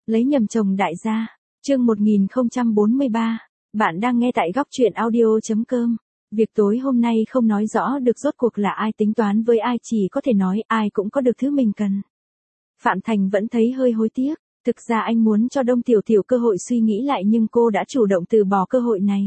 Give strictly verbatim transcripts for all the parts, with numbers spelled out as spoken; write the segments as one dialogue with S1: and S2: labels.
S1: Lấy nhầm chồng đại gia. Chương một nghìn không trăm bốn mươi ba. Bạn đang nghe tại góc truyện audio chấm com. Việc tối hôm nay không nói rõ được rốt cuộc là ai tính toán với ai, chỉ có thể nói ai cũng có được thứ mình cần. Phạm Thành vẫn thấy hơi hối tiếc. Thực ra anh muốn cho Đông Tiểu Tiểu cơ hội suy nghĩ lại, nhưng cô đã chủ động từ bỏ cơ hội này.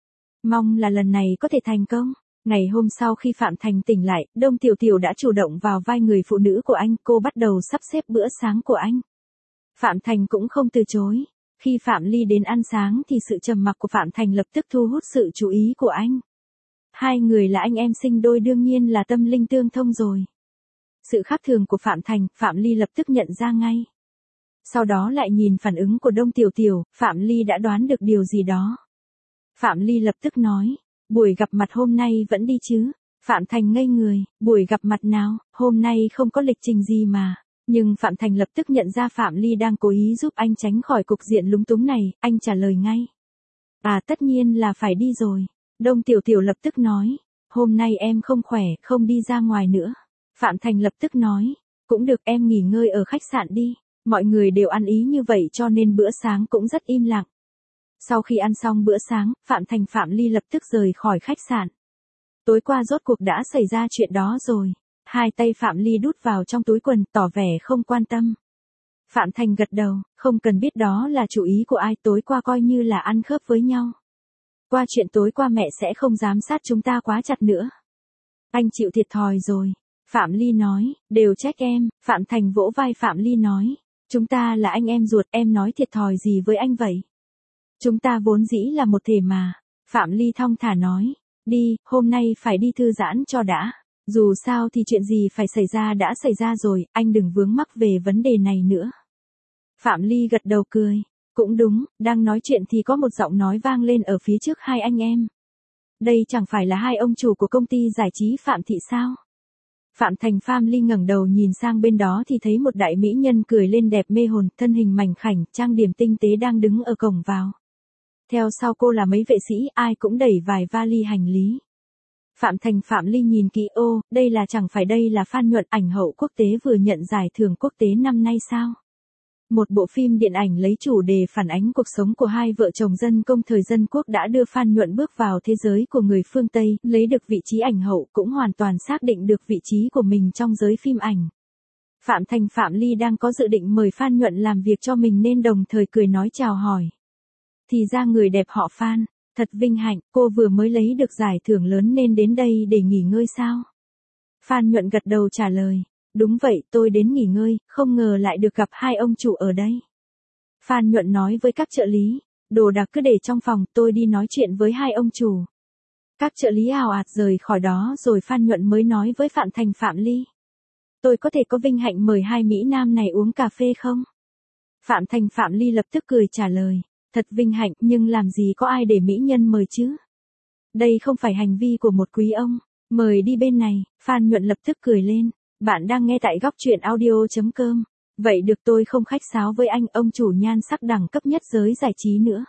S1: Mong là lần này có thể thành công. Ngày hôm sau khi Phạm Thành tỉnh lại, Đông Tiểu Tiểu đã chủ động vào vai người phụ nữ của anh, cô bắt đầu sắp xếp bữa sáng của anh. Phạm Thành cũng không từ chối. Khi Phạm Ly đến ăn sáng thì sự trầm mặc của Phạm Thành lập tức thu hút sự chú ý của anh. Hai người là anh em sinh đôi, đương nhiên là tâm linh tương thông rồi. Sự khác thường của Phạm Thành, Phạm Ly lập tức nhận ra ngay. Sau đó lại nhìn phản ứng của Đông Tiểu Tiểu, Phạm Ly đã đoán được điều gì đó. Phạm Ly lập tức nói, buổi gặp mặt hôm nay vẫn đi chứ? Phạm Thành ngây người, buổi gặp mặt nào, hôm nay không có lịch trình gì mà. Nhưng Phạm Thành lập tức nhận ra Phạm Ly đang cố ý giúp anh tránh khỏi cục diện lúng túng này, anh trả lời ngay. À, tất nhiên là phải đi rồi. Đông Tiểu Tiểu lập tức nói, hôm nay em không khỏe, không đi ra ngoài nữa. Phạm Thành lập tức nói, cũng được, em nghỉ ngơi ở khách sạn đi. Mọi người đều ăn ý như vậy cho nên bữa sáng cũng rất im lặng. Sau khi ăn xong bữa sáng, Phạm Thành Phạm Ly lập tức rời khỏi khách sạn. Tối qua rốt cuộc đã xảy ra chuyện đó rồi. Hai tay Phạm Ly đút vào trong túi quần, tỏ vẻ không quan tâm. Phạm Thành gật đầu, không cần biết đó là chủ ý của ai, tối qua coi như là ăn khớp với nhau. Qua chuyện tối qua mẹ sẽ không giám sát chúng ta quá chặt nữa. Anh chịu thiệt thòi rồi. Phạm Ly nói, đều trách em. Phạm Thành vỗ vai Phạm Ly nói, chúng ta là anh em ruột, em nói thiệt thòi gì với anh vậy? Chúng ta vốn dĩ là một thể mà. Phạm Ly thong thả nói, đi, hôm nay phải đi thư giãn cho đã. Dù sao thì chuyện gì phải xảy ra đã xảy ra rồi, anh đừng vướng mắc về vấn đề này nữa. Phạm Ly gật đầu cười, cũng đúng, đang nói chuyện thì có một giọng nói vang lên ở phía trước hai anh em. Đây chẳng phải là hai ông chủ của công ty giải trí Phạm Thị sao? Phạm Thành Phạm Ly ngẩng đầu nhìn sang bên đó thì thấy một đại mỹ nhân cười lên đẹp mê hồn, thân hình mảnh khảnh, trang điểm tinh tế đang đứng ở cổng vào. Theo sau cô là mấy vệ sĩ, ai cũng đẩy vài vali hành lý. Phạm Thành Phạm Ly nhìn kỹ, ô, đây là chẳng phải đây là Phan Nhuận, ảnh hậu quốc tế vừa nhận giải thưởng quốc tế năm nay sao? Một bộ phim điện ảnh lấy chủ đề phản ánh cuộc sống của hai vợ chồng dân công thời dân quốc đã đưa Phan Nhuận bước vào thế giới của người phương Tây, lấy được vị trí ảnh hậu, cũng hoàn toàn xác định được vị trí của mình trong giới phim ảnh. Phạm Thành Phạm Ly đang có dự định mời Phan Nhuận làm việc cho mình nên đồng thời cười nói chào hỏi. Thì ra người đẹp họ Phan. Thật vinh hạnh, cô vừa mới lấy được giải thưởng lớn nên đến đây để nghỉ ngơi sao? Phan Nhuận gật đầu trả lời, đúng vậy, tôi đến nghỉ ngơi, không ngờ lại được gặp hai ông chủ ở đây. Phan Nhuận nói với các trợ lý, đồ đạc cứ để trong phòng, tôi đi nói chuyện với hai ông chủ. Các trợ lý ào ạt rời khỏi đó rồi Phan Nhuận mới nói với Phạm Thành Phạm Ly. Tôi có thể có vinh hạnh mời hai Mỹ Nam này uống cà phê không? Phạm Thành Phạm Ly lập tức cười trả lời. Thật vinh hạnh, nhưng làm gì có ai để mỹ nhân mời chứ? Đây không phải hành vi của một quý ông. Mời đi bên này. Phan Nhuận lập tức cười lên. Bạn đang nghe tại góc truyện audio chấm com. Vậy được, tôi không khách sáo với anh, ông chủ nhan sắc đẳng cấp nhất giới giải trí nữa.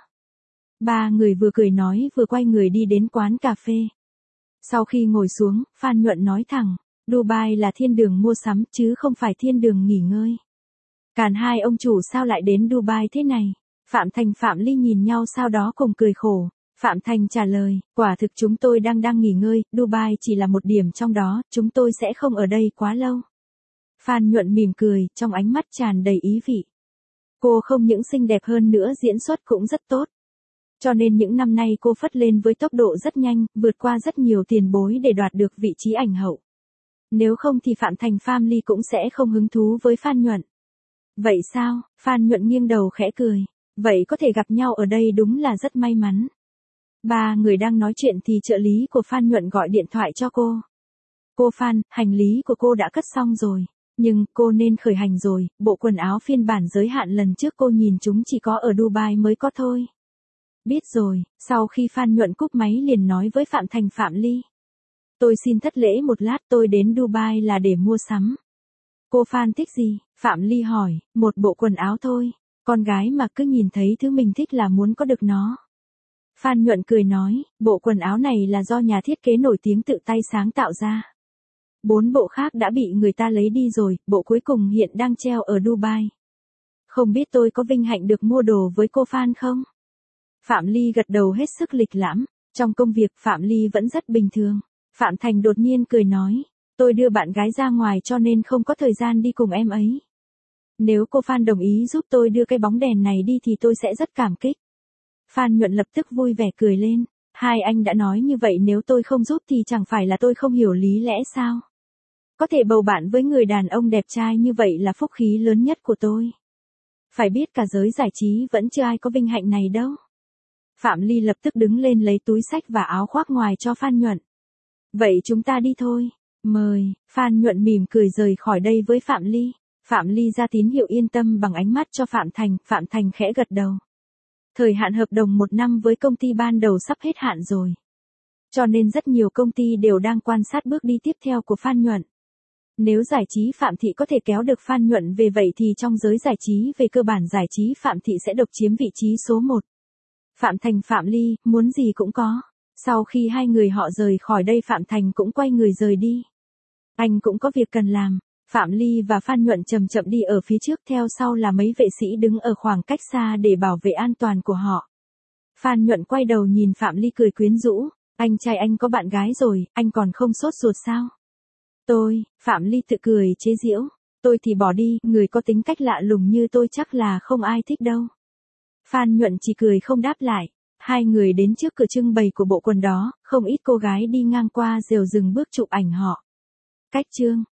S1: Ba người vừa cười nói vừa quay người đi đến quán cà phê. Sau khi ngồi xuống, Phan Nhuận nói thẳng, Dubai là thiên đường mua sắm chứ không phải thiên đường nghỉ ngơi. Càn hai ông chủ sao lại đến Dubai thế này? Phạm Thành Phạm Ly nhìn nhau sau đó cùng cười khổ. Phạm Thành trả lời, quả thực chúng tôi đang đang nghỉ ngơi, Dubai chỉ là một điểm trong đó, chúng tôi sẽ không ở đây quá lâu. Phan Nhuận mỉm cười, trong ánh mắt tràn đầy ý vị. Cô không những xinh đẹp hơn nữa, diễn xuất cũng rất tốt. Cho nên những năm nay cô phất lên với tốc độ rất nhanh, vượt qua rất nhiều tiền bối để đoạt được vị trí ảnh hậu. Nếu không thì Phạm Thành Phạm Ly cũng sẽ không hứng thú với Phan Nhuận. Vậy sao? Phan Nhuận nghiêng đầu khẽ cười. Vậy có thể gặp nhau ở đây đúng là rất may mắn. Ba người đang nói chuyện thì trợ lý của Phan Nhuận gọi điện thoại cho cô. Cô Phan, hành lý của cô đã cất xong rồi. Nhưng, cô nên khởi hành rồi, bộ quần áo phiên bản giới hạn lần trước cô nhìn chúng chỉ có ở Dubai mới có thôi. Biết rồi, sau khi Phan Nhuận cúp máy liền nói với Phạm Thành Phạm Ly. Tôi xin thất lễ một lát, tôi đến Dubai là để mua sắm. Cô Phan thích gì? Phạm Ly hỏi, một bộ quần áo thôi. Con gái mà cứ nhìn thấy thứ mình thích là muốn có được nó. Phan Nhuận cười nói, bộ quần áo này là do nhà thiết kế nổi tiếng tự tay sáng tạo ra. Bốn bộ khác đã bị người ta lấy đi rồi, bộ cuối cùng hiện đang treo ở Dubai. Không biết tôi có vinh hạnh được mua đồ với cô Phan không? Phạm Ly gật đầu hết sức lịch lãm. Trong công việc Phạm Ly vẫn rất bình thường. Phạm Thành đột nhiên cười nói. Tôi đưa bạn gái ra ngoài cho nên không có thời gian đi cùng em ấy. Nếu cô Phan đồng ý giúp tôi đưa cái bóng đèn này đi thì tôi sẽ rất cảm kích. Phan Nhuận lập tức vui vẻ cười lên. Hai anh đã nói như vậy, nếu tôi không giúp thì chẳng phải là tôi không hiểu lý lẽ sao? Có thể bầu bạn với người đàn ông đẹp trai như vậy là phúc khí lớn nhất của tôi. Phải biết cả giới giải trí vẫn chưa ai có vinh hạnh này đâu. Phạm Ly lập tức đứng lên lấy túi xách và áo khoác ngoài cho Phan Nhuận. Vậy chúng ta đi thôi. Mời. Phan Nhuận mỉm cười rời khỏi đây với Phạm Ly. Phạm Ly ra tín hiệu yên tâm bằng ánh mắt cho Phạm Thành. Phạm Thành khẽ gật đầu. Thời hạn hợp đồng một năm với công ty ban đầu sắp hết hạn rồi. Cho nên rất nhiều công ty đều đang quan sát bước đi tiếp theo của Phan Nhuận. Nếu giải trí Phạm Thị có thể kéo được Phan Nhuận về vậy thì trong giới giải trí về cơ bản giải trí Phạm Thị sẽ độc chiếm vị trí số một. Phạm Thành Phạm Ly, muốn gì cũng có. Sau khi hai người họ rời khỏi đây Phạm Thành cũng quay người rời đi. Anh cũng có việc cần làm. Phạm Ly và Phan Nhuận chậm chậm đi ở phía trước, theo sau là mấy vệ sĩ đứng ở khoảng cách xa để bảo vệ an toàn của họ. Phan Nhuận quay đầu nhìn Phạm Ly cười quyến rũ. Anh trai anh có bạn gái rồi, anh còn không sốt ruột sao? Tôi, Phạm Ly tự cười chế giễu. Tôi thì bỏ đi, người có tính cách lạ lùng như tôi chắc là không ai thích đâu. Phan Nhuận chỉ cười không đáp lại. Hai người đến trước cửa trưng bày của bộ quần đó, không ít cô gái đi ngang qua đều dừng bước chụp ảnh họ. Cách chương